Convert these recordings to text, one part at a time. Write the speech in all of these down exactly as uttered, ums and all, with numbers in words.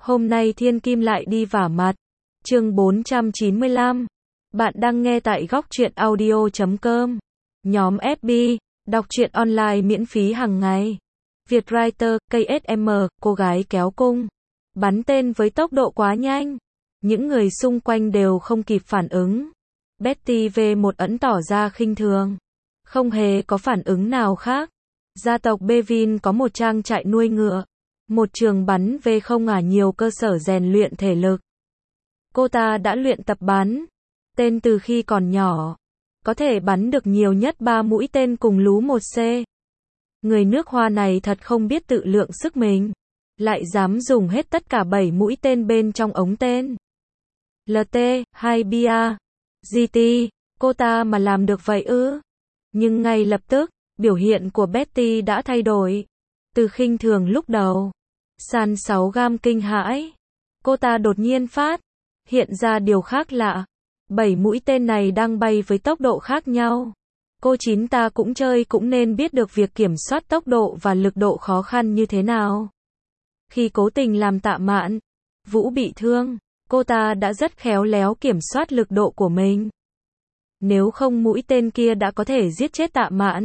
Hôm nay thiên kim lại đi vả mặt. Chương bốn trăm chín mươi lăm. Bạn đang nghe tại góc truyện audio chấm com. Nhóm ép bê, đọc truyện online miễn phí hàng ngày. Vietwriter, ca ét em, cô gái kéo cung. Bắn tên với tốc độ quá nhanh. Những người xung quanh đều không kịp phản ứng. Betty vê một ẩn tỏ ra khinh thường. Không hề có phản ứng nào khác. Gia tộc Bevin có một trang trại nuôi ngựa. Một trường bắn vê không ngả nhiều cơ sở rèn luyện thể lực. Cô ta đã luyện tập bắn tên từ khi còn nhỏ. Có thể bắn được nhiều nhất ba mũi tên cùng lú một xê. Người nước Hoa này thật không biết tự lượng sức mình. Lại dám dùng hết tất cả bảy mũi tên bên trong ống tên. lờ tê, hay bia, giê tê, cô ta mà làm được vậy ư? Nhưng ngay lập tức, biểu hiện của Betty đã thay đổi. Từ khinh thường lúc đầu, sang sáu gam kinh hãi. Cô ta đột nhiên phát hiện ra điều khác lạ. Bảy mũi tên này đang bay với tốc độ khác nhau. Cô chín ta cũng chơi cũng nên biết được việc kiểm soát tốc độ và lực độ khó khăn như thế nào. Khi cố tình làm Tạ Mạn Vũ bị thương, cô ta đã rất khéo léo kiểm soát lực độ của mình. Nếu không mũi tên kia đã có thể giết chết Tạ Mạn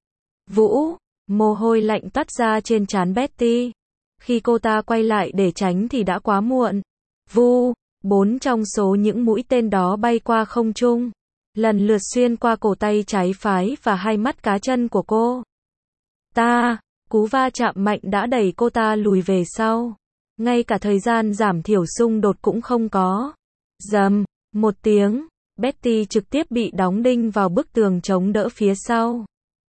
Vũ. Mồ hôi lạnh toát ra trên trán Betty. Khi cô ta quay lại để tránh thì đã quá muộn. Vu, bốn trong số những mũi tên đó bay qua không trung, lần lượt xuyên qua cổ tay trái phái và hai mắt cá chân của cô ta. Cú va chạm mạnh đã đẩy cô ta lùi về sau. Ngay cả thời gian giảm thiểu xung đột cũng không có. Rầm, một tiếng, Betty trực tiếp bị đóng đinh vào bức tường chống đỡ phía sau.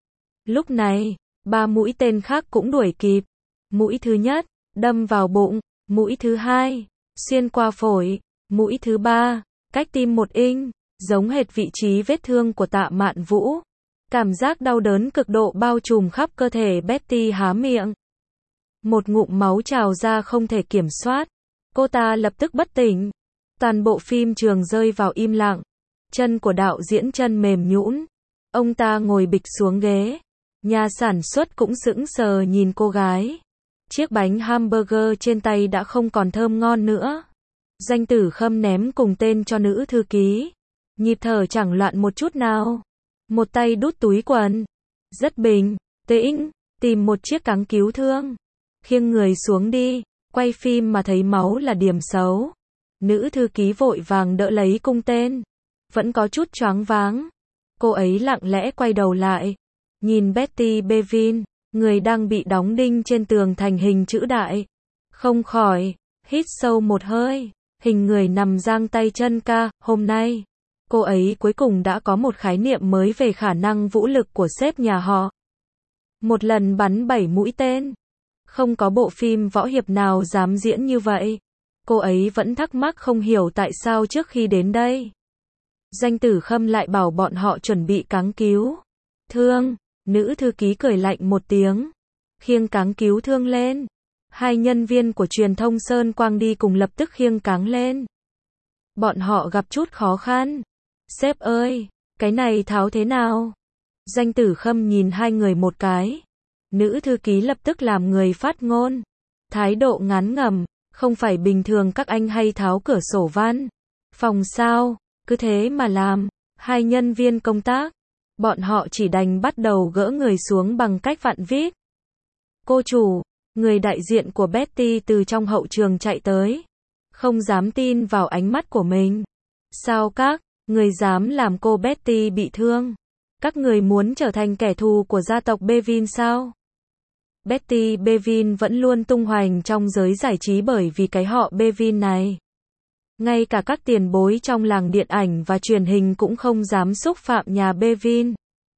Lúc này, ba mũi tên khác cũng đuổi kịp. Mũi thứ nhất, đâm vào bụng. Mũi thứ hai, xuyên qua phổi. Mũi thứ ba, cách tim một inch, giống hệt vị trí vết thương của Tạ Mạn Vũ. Cảm giác đau đớn cực độ bao trùm khắp cơ thể Betty há miệng. Một ngụm máu trào ra không thể kiểm soát. Cô ta lập tức bất tỉnh. Toàn bộ phim trường rơi vào im lặng. Chân của đạo diễn chân mềm nhũn. Ông ta ngồi bịch xuống ghế. Nhà sản xuất cũng sững sờ nhìn cô gái. Chiếc bánh hamburger trên tay đã không còn thơm ngon nữa. Danh Tử Khâm ném cùng tên cho nữ thư ký. Nhịp thở chẳng loạn một chút nào. Một tay đút túi quần. Rất bình tĩnh, tìm một chiếc cáng cứu thương. Khiêng người xuống đi. Quay phim mà thấy máu là điểm xấu. Nữ thư ký vội vàng đỡ lấy cung tên. Vẫn có chút choáng váng. Cô ấy lặng lẽ quay đầu lại. Nhìn Betty Bevin, người đang bị đóng đinh trên tường thành hình chữ đại. Không khỏi hít sâu một hơi. Hình người nằm giang tay chân ca. Hôm nay, cô ấy cuối cùng đã có một khái niệm mới về khả năng vũ lực của sếp nhà họ. Một lần bắn bảy mũi tên. Không có bộ phim võ hiệp nào dám diễn như vậy. Cô ấy vẫn thắc mắc không hiểu tại sao trước khi đến đây, Danh Tử Khâm lại bảo bọn họ chuẩn bị cáng cứu thương. Nữ thư ký cười lạnh một tiếng. Khiêng cáng cứu thương lên. Hai nhân viên của truyền thông Sơn Quang đi cùng lập tức khiêng cáng lên. Bọn họ gặp chút khó khăn. Sếp ơi, cái này tháo thế nào? Danh Tử Khâm nhìn hai người một cái. Nữ thư ký lập tức làm người phát ngôn. Thái độ ngán ngẩm, không phải bình thường các anh hay tháo cửa sổ văn phòng sao, cứ thế mà làm. Hai nhân viên công tác, bọn họ chỉ đành bắt đầu gỡ người xuống bằng cách vặn vít. Cô chủ, người đại diện của Betty từ trong hậu trường chạy tới. Không dám tin vào ánh mắt của mình. Sao các người dám làm cô Betty bị thương? Các người muốn trở thành kẻ thù của gia tộc Bevin sao? Betty Bevin vẫn luôn tung hoành trong giới giải trí bởi vì cái họ Bevin này. Ngay cả các tiền bối trong làng điện ảnh và truyền hình cũng không dám xúc phạm nhà Bevin.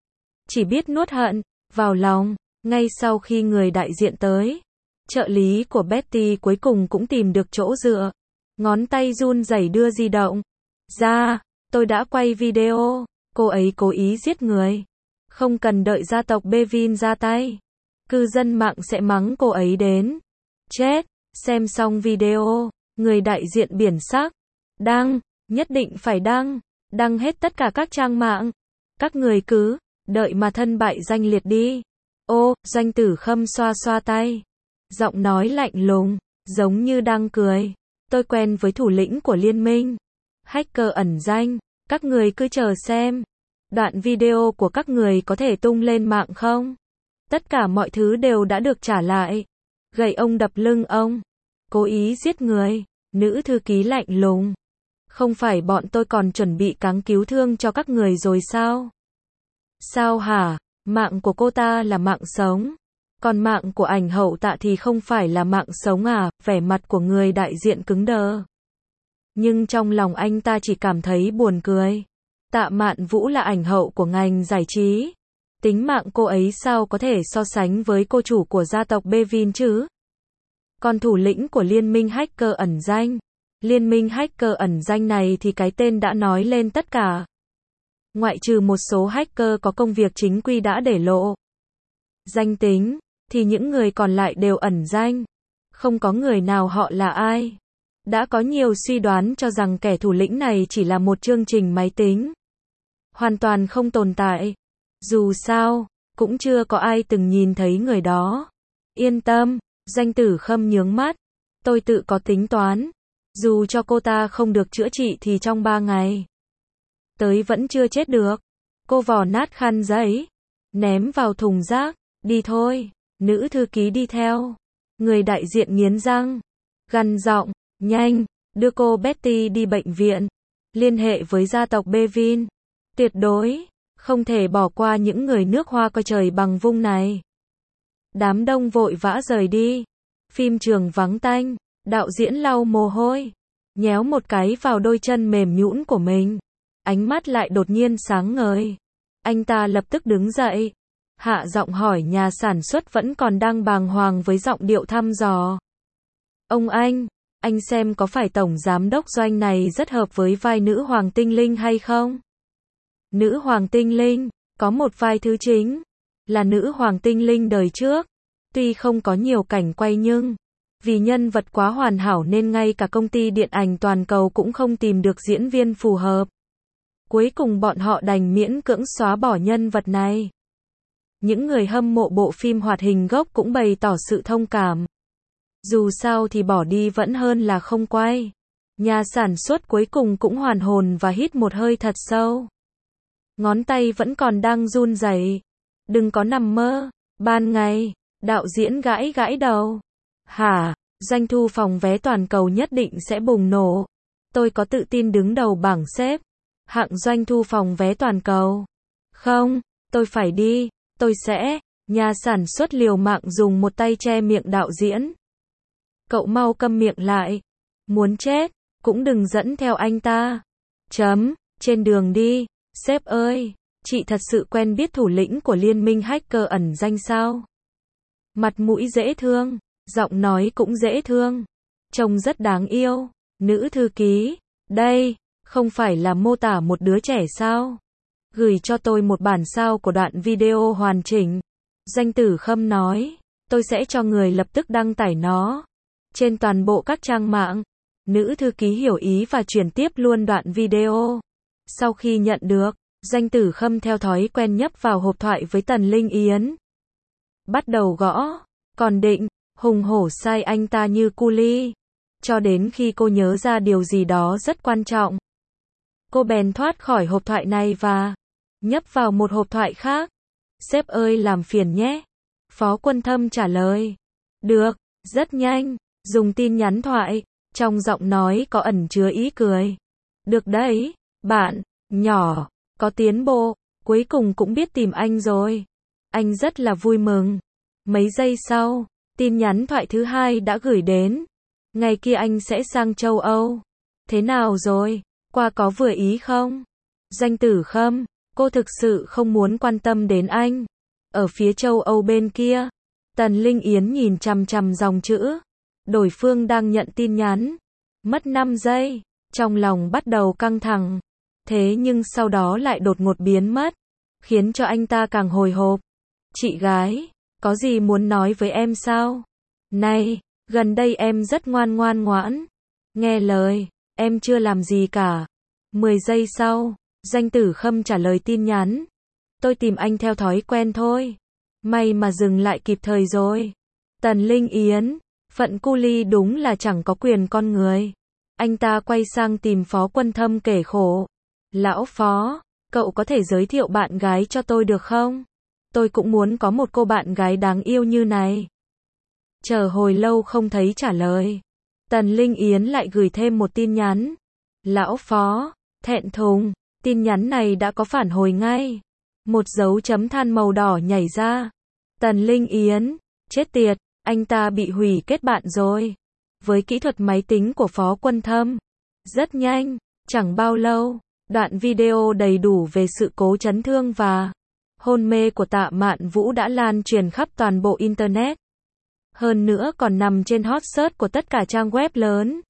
Chỉ biết nuốt hận vào lòng. Ngay sau khi người đại diện tới, trợ lý của Betty cuối cùng cũng tìm được chỗ dựa. Ngón tay run rẩy đưa di động ra. Tôi đã quay video. Cô ấy cố ý giết người. Không cần đợi gia tộc Bevin ra tay. Cư dân mạng sẽ mắng cô ấy đến chết. Xem xong video, người đại diện biển sắc. Đăng, nhất định phải đăng. Đăng hết tất cả các trang mạng. Các người cứ đợi mà thân bại danh liệt đi. Ô, Danh Tử Khâm xoa xoa tay. Giọng nói lạnh lùng. giống như đang cười. Tôi quen với thủ lĩnh của liên minh. Hacker ẩn danh, các người cứ chờ xem. Đoạn video của các người có thể tung lên mạng không? Tất cả mọi thứ đều đã được trả lại. Gậy ông đập lưng ông. Cố ý giết người. Nữ thư ký lạnh lùng. Không phải bọn tôi còn chuẩn bị cáng cứu thương cho các người rồi sao? Sao hả? Mạng của cô ta là mạng sống. Còn mạng của ảnh hậu Tạ thì không phải là mạng sống à? Vẻ mặt của người đại diện cứng đờ. Nhưng trong lòng anh ta chỉ cảm thấy buồn cười. Tạ Mạn Vũ là ảnh hậu của ngành giải trí. Tính mạng cô ấy sao có thể so sánh với cô chủ của gia tộc Bevin chứ? Còn thủ lĩnh của liên minh hacker ẩn danh. Liên minh hacker ẩn danh này thì cái tên đã nói lên tất cả. Ngoại trừ một số hacker có công việc chính quy đã để lộ danh tính, thì những người còn lại đều ẩn danh. Không có người nào họ là ai. Đã có nhiều suy đoán cho rằng kẻ thủ lĩnh này chỉ là một chương trình máy tính. Hoàn toàn không tồn tại. Dù sao, cũng chưa có ai từng nhìn thấy người đó. Yên tâm, Doanh Tử Khâm nhướng mắt. Tôi tự có tính toán. Dù cho cô ta không được chữa trị thì trong ba ngày tới vẫn chưa chết được. Cô vò nát khăn giấy, ném vào thùng rác. Đi thôi. Nữ thư ký đi theo. Người đại diện nghiến răng, gằn giọng, nhanh, đưa cô Betty đi bệnh viện. Liên hệ với gia tộc Bevin. Tuyệt đối không thể bỏ qua những người nước Hoa coi trời bằng vung này. Đám đông vội vã rời đi. Phim trường vắng tanh. Đạo diễn lau mồ hôi, nhéo một cái vào đôi chân mềm nhũn của mình. Ánh mắt lại đột nhiên sáng ngời. Anh ta lập tức đứng dậy, hạ giọng hỏi nhà sản xuất vẫn còn đang bàng hoàng với giọng điệu thăm dò. Ông anh, anh xem có phải tổng giám đốc Doanh này rất hợp với vai nữ hoàng tinh linh hay không? Nữ hoàng tinh linh, có một vai thứ chính, là nữ hoàng tinh linh đời trước. Tuy không có nhiều cảnh quay nhưng vì nhân vật quá hoàn hảo nên ngay cả công ty điện ảnh toàn cầu cũng không tìm được diễn viên phù hợp. Cuối cùng bọn họ đành miễn cưỡng xóa bỏ nhân vật này. Những người hâm mộ bộ phim hoạt hình gốc cũng bày tỏ sự thông cảm. Dù sao thì bỏ đi vẫn hơn là không quay. Nhà sản xuất cuối cùng cũng hoàn hồn và hít một hơi thật sâu. Ngón tay vẫn còn đang run rẩy. Đừng có nằm mơ. Ban ngày, đạo diễn gãi gãi đầu. Hả, doanh thu phòng vé toàn cầu nhất định sẽ bùng nổ. Tôi có tự tin đứng đầu bảng xếp hạng doanh thu phòng vé toàn cầu. Không, tôi phải đi, tôi sẽ. Nhà sản xuất liều mạng dùng một tay che miệng đạo diễn. Cậu mau câm miệng lại. Muốn chết, cũng đừng dẫn theo anh ta. Chấm, trên đường đi. Sếp ơi, chị thật sự quen biết thủ lĩnh của liên minh hacker ẩn danh sao? Mặt mũi dễ thương, giọng nói cũng dễ thương, trông rất đáng yêu. Nữ thư ký, đây, không phải là mô tả một đứa trẻ sao? Gửi cho tôi một bản sao của đoạn video hoàn chỉnh. Doanh Tử Khâm nói, tôi sẽ cho người lập tức đăng tải nó trên toàn bộ các trang mạng. Nữ thư ký hiểu ý và chuyển tiếp luôn đoạn video. Sau khi nhận được, Doanh Tử Khâm theo thói quen nhấp vào hộp thoại với Tần Linh Yến. Bắt đầu gõ, còn định hùng hổ sai anh ta như cu li, cho đến khi cô nhớ ra điều gì đó rất quan trọng. Cô bèn thoát khỏi hộp thoại này và nhấp vào một hộp thoại khác. Sếp ơi làm phiền nhé. Phó Quân Thâm trả lời. Được, rất nhanh, dùng tin nhắn thoại, trong giọng nói có ẩn chứa ý cười. Được đấy, bạn, nhỏ, có tiến bộ, cuối cùng cũng biết tìm anh rồi. Anh rất là vui mừng. Mấy giây sau, tin nhắn thoại thứ hai đã gửi đến. Ngày kia anh sẽ sang châu Âu. Thế nào rồi? Qua có vừa ý không? Doanh Tử Khâm, cô thực sự không muốn quan tâm đến anh. Ở phía châu Âu bên kia, Tần Linh Yến nhìn chằm chằm dòng chữ. Đối phương đang nhận tin nhắn. Mất năm giây, trong lòng bắt đầu căng thẳng. Thế nhưng sau đó lại đột ngột biến mất, khiến cho anh ta càng hồi hộp. Chị gái, có gì muốn nói với em sao? Này, gần đây em rất ngoan ngoan ngoãn. Nghe lời, em chưa làm gì cả. Mười giây sau, Doanh Tử Khâm trả lời tin nhắn. Tôi tìm anh theo thói quen thôi. May mà dừng lại kịp thời rồi. Tần Linh Yến, Phận cu li đúng là chẳng có quyền con người. Anh ta quay sang tìm Phó Quân Thâm kể khổ. Lão Phó, cậu có thể giới thiệu bạn gái cho tôi được không? Tôi cũng muốn có một cô bạn gái đáng yêu như này. Chờ hồi lâu không thấy trả lời. Tần Linh Yến lại gửi thêm một tin nhắn. Lão Phó, thẹn thùng, tin nhắn này đã có phản hồi ngay. Một dấu chấm than màu đỏ nhảy ra. Tần Linh Yến, chết tiệt, anh ta bị hủy kết bạn rồi. Với kỹ thuật máy tính của Phó Quân Thâm, rất nhanh, chẳng bao lâu, đoạn video đầy đủ về sự cố chấn thương và hôn mê của Tạ Mạn Vũ đã lan truyền khắp toàn bộ Internet. Hơn nữa còn nằm trên hot search của tất cả trang web lớn.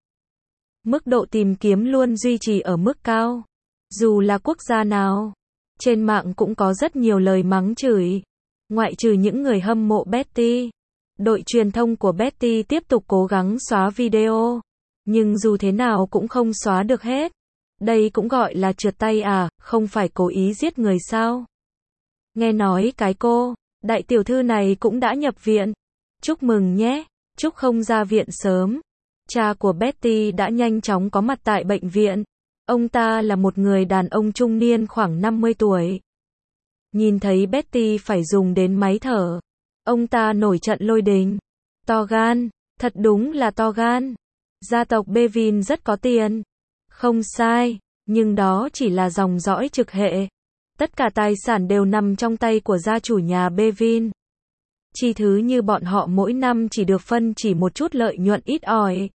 Mức độ tìm kiếm luôn duy trì ở mức cao. Dù là quốc gia nào, trên mạng cũng có rất nhiều lời mắng chửi. Ngoại trừ những người hâm mộ Betty, đội truyền thông của Betty tiếp tục cố gắng xóa video. Nhưng dù thế nào cũng không xóa được hết. Đây cũng gọi là trượt tay à, không phải cố ý giết người sao? Nghe nói cái cô, đại tiểu thư này cũng đã nhập viện. Chúc mừng nhé, chúc không ra viện sớm. Cha của Betty đã nhanh chóng có mặt tại bệnh viện. Ông ta là một người đàn ông trung niên khoảng năm mươi tuổi. Nhìn thấy Betty phải dùng đến máy thở, ông ta nổi trận lôi đình. To gan, thật đúng là to gan. Gia tộc Bevin rất có tiền. Không sai, nhưng đó chỉ là dòng dõi trực hệ. Tất cả tài sản đều nằm trong tay của gia chủ nhà Bevin. Chi thứ như bọn họ mỗi năm chỉ được phân chỉ một chút lợi nhuận ít ỏi.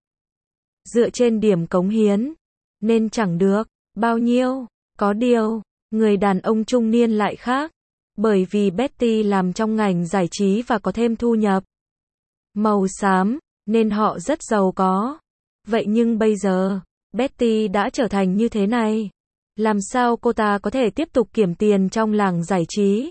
Dựa trên điểm cống hiến, nên chẳng được bao nhiêu. Có điều, người đàn ông trung niên lại khác. Bởi vì Betty làm trong ngành giải trí và có thêm thu nhập màu xám, nên họ rất giàu có. Vậy nhưng bây giờ, Betty đã trở thành như thế này. Làm sao cô ta có thể tiếp tục kiếm tiền trong làng giải trí?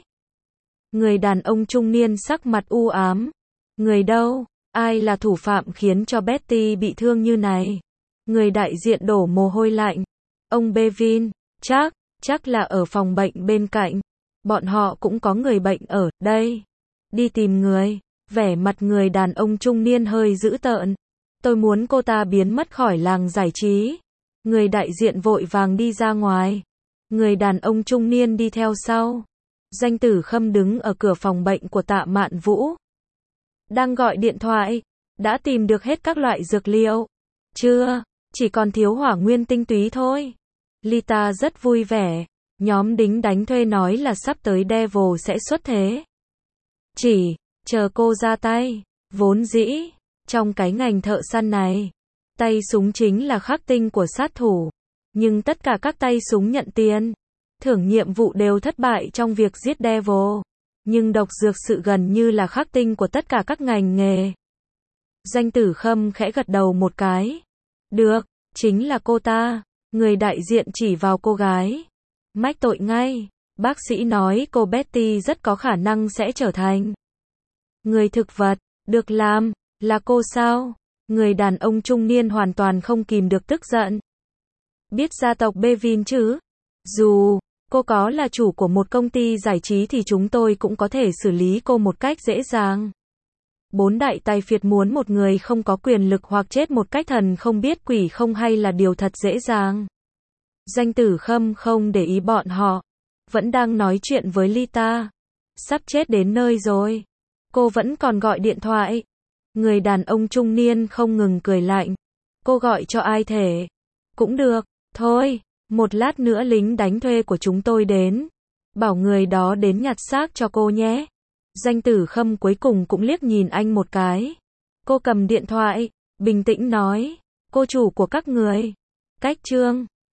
Người đàn ông trung niên sắc mặt u ám. Người đâu? Ai là thủ phạm khiến cho Betty bị thương như này? Người đại diện đổ mồ hôi lạnh. Ông Bevin, chắc, chắc là ở phòng bệnh bên cạnh. Bọn họ cũng có người bệnh ở đây. Đi tìm người. Vẻ mặt người đàn ông trung niên hơi dữ tợn. Tôi muốn cô ta biến mất khỏi làng giải trí. Người đại diện vội vàng đi ra ngoài. Người đàn ông trung niên đi theo sau. Danh Tử Khâm đứng ở cửa phòng bệnh của Tạ Mạn Vũ. Đang gọi điện thoại. Đã tìm được hết các loại dược liệu. Chưa, chỉ còn thiếu hỏa nguyên tinh túy thôi. Lita rất vui vẻ. Nhóm đính đánh thuê nói là sắp tới Devil sẽ xuất thế. Chỉ, chờ cô ra tay. Vốn dĩ, trong cái ngành thợ săn này, tay súng chính là khắc tinh của sát thủ. Nhưng tất cả các tay súng nhận tiền, thưởng nhiệm vụ đều thất bại trong việc giết Devil. Nhưng độc dược sự gần như là khắc tinh của tất cả các ngành nghề. Danh Tử Khâm khẽ gật đầu một cái. Được, chính là cô ta. Người đại diện chỉ vào cô gái. Mách tội ngay. Bác sĩ nói cô Betty rất có khả năng sẽ trở thành người thực vật. Được làm, là cô sao? Người đàn ông trung niên hoàn toàn không kìm được tức giận. Biết gia tộc Bevin chứ? Dù cô có là chủ của một công ty giải trí thì chúng tôi cũng có thể xử lý cô một cách dễ dàng. Bốn đại tài phiệt muốn một người không có quyền lực hoặc chết một cách thần không biết quỷ không hay là điều thật dễ dàng. Danh Tử Khâm không để ý bọn họ. Vẫn đang nói chuyện với Lita. Sắp chết đến nơi rồi. Cô vẫn còn gọi điện thoại. Người đàn ông trung niên không ngừng cười lạnh. Cô gọi cho ai thể? Cũng được, thôi, một lát nữa lính đánh thuê của chúng tôi đến. Bảo người đó đến nhặt xác cho cô nhé. Danh Tử Khâm cuối cùng cũng liếc nhìn anh một cái. Cô cầm điện thoại, bình tĩnh nói. Cô chủ của các người. Cách trương.